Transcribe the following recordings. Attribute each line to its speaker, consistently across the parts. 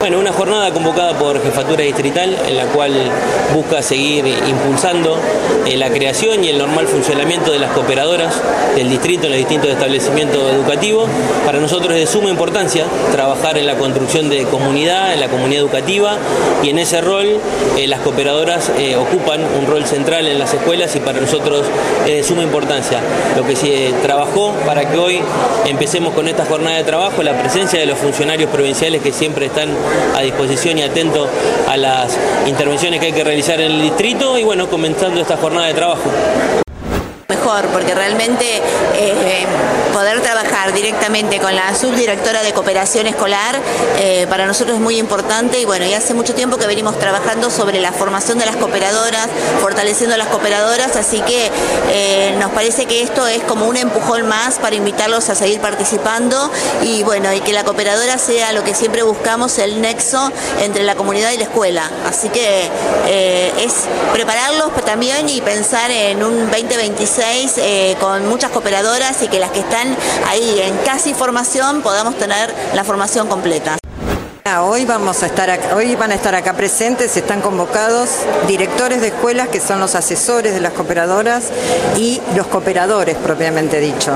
Speaker 1: Bueno, una jornada convocada por Jefatura Distrital, en la cual busca seguir impulsando la creación y el normal funcionamiento de las cooperadoras del distrito en los distintos establecimientos educativos. Para nosotros es de suma importancia trabajar en la construcción de comunidad, en la comunidad educativa, y en ese rol las cooperadoras ocupan un rol central en las escuelas, y para nosotros es de suma importancia lo que se trabajó para que hoy empecemos con esta jornada de trabajo, la presencia de los funcionarios provinciales que siempre están a disposición y atentos a las intervenciones que hay que realizar en el distrito, y bueno, comenzando esta jornada de trabajo.
Speaker 2: Mejor, porque realmente poder trabajar directamente con la subdirectora de cooperación escolar para nosotros es muy importante, y bueno, y hace mucho tiempo que venimos trabajando sobre la formación de las cooperadoras, fortaleciendo las cooperadoras, así que nos parece que esto es como un empujón más para invitarlos a seguir participando, y bueno, y que la cooperadora sea lo que siempre buscamos, el nexo entre la comunidad y la escuela, así que es prepararlos también y pensar en un 2026 con muchas cooperadoras, y que las que están ahí en casi formación podamos tener la formación completa.
Speaker 3: Hoy van a estar acá presentes, están convocados directores de escuelas, que son los asesores de las cooperadoras, y los cooperadores propiamente dicho.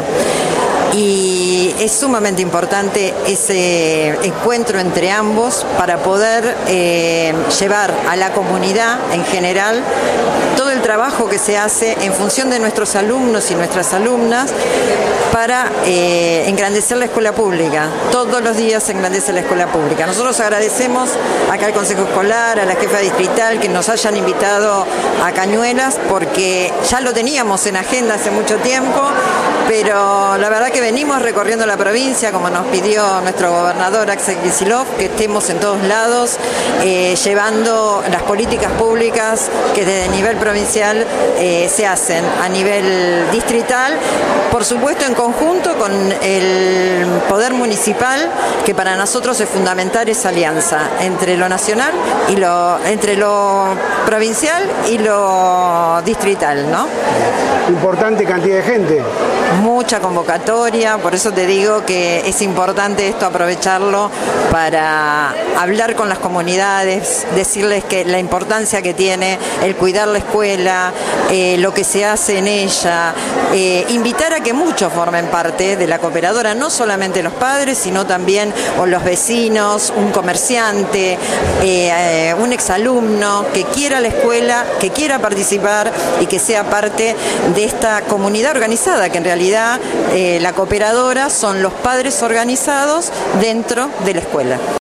Speaker 3: Y es sumamente importante ese encuentro entre ambos para poder llevar a la comunidad en general todo el trabajo que se hace en función de nuestros alumnos y nuestras alumnas para engrandecer la escuela pública. Todos los días engrandece la escuela pública. Nosotros agradecemos acá al Consejo Escolar, a la jefa distrital, que nos hayan invitado a Cañuelas, porque ya lo teníamos en agenda hace mucho tiempo, pero la verdad que venimos recorriendo la provincia, como nos pidió nuestro gobernador Axel Kicillof, que estemos en todos lados, llevando las políticas públicas que desde el nivel provincial se hacen a nivel distrital, por supuesto en conjunto con el poder municipal, que para nosotros es fundamental esa alianza entre lo nacional y entre lo provincial y lo distrital, ¿no?
Speaker 4: Importante cantidad de gente.
Speaker 3: Mucha convocatoria, por eso te digo que es importante esto, aprovecharlo para hablar con las comunidades, decirles que la importancia que tiene el cuidar la escuela, lo que se hace en ella, invitar a que muchos formen parte de la cooperadora, no solamente los padres, sino también los vecinos, un comerciante, un exalumno que quiera la escuela, que quiera participar y que sea parte de esta comunidad organizada, que en realidad la cooperadora son los padres organizados dentro de la escuela.